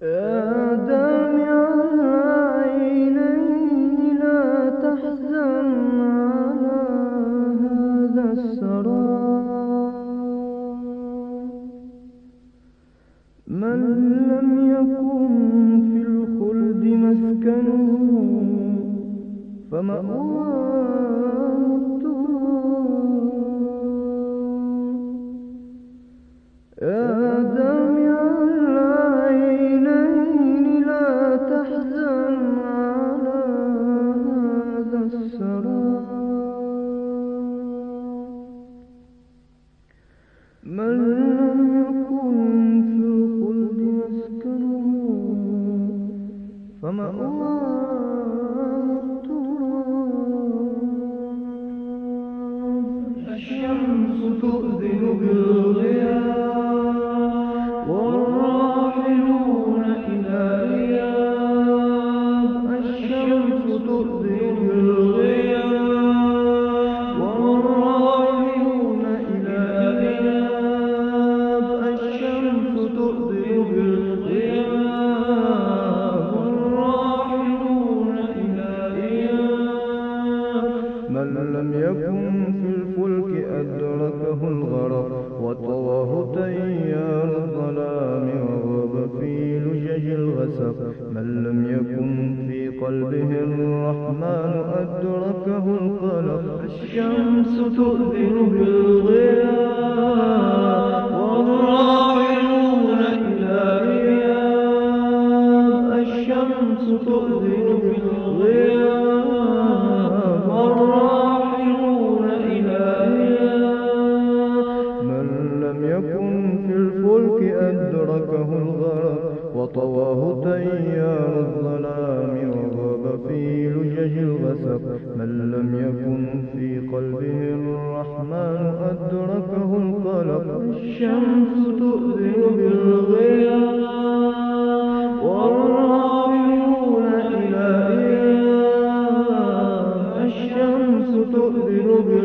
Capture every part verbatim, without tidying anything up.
يا دامع العينين لا تحزن على هذا السراب. من لم يكن في الخلد مسكنه فمأواه التراب. يا دامع العينين لا تحزن على هذا السراب. من لم يكن في الخلد مسكنه فمأواه التراب. الشمس تؤذن بالغياب والراحلون إلى إياب. الشمس تؤذن بالغياب والراحلون إلى إياب. الشمس تؤذن بالغياب والراحلون إلى إياب. من لم يكن في الفلك أدركه الغرق وطواه تيار الظلام وغاب في لجج الغسق. من لم يكن في قلبه الرحمن أدركه القلق. الشمس تؤذن بالغياب والراحلون إلى إياب. الشمس تؤذن بالغياب والراحلون إلى إياب. من لم يكن في الفلك أدركه الغرق وطواه تيار الظلام وغاب في لجج الغسق. من لم يكن في قلبه الرحمن أدركه القلق. الشمس تؤذن بالغياب والراحلون إلى إياب. الشمس تؤذن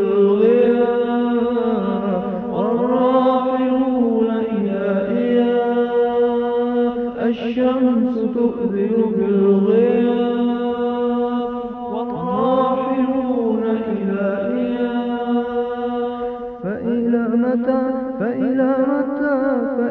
بالغياب والراحلون إلى إياب. الشمس تؤذن بالغياب والراحلون إلى إياب. فإلى متى فإلى متى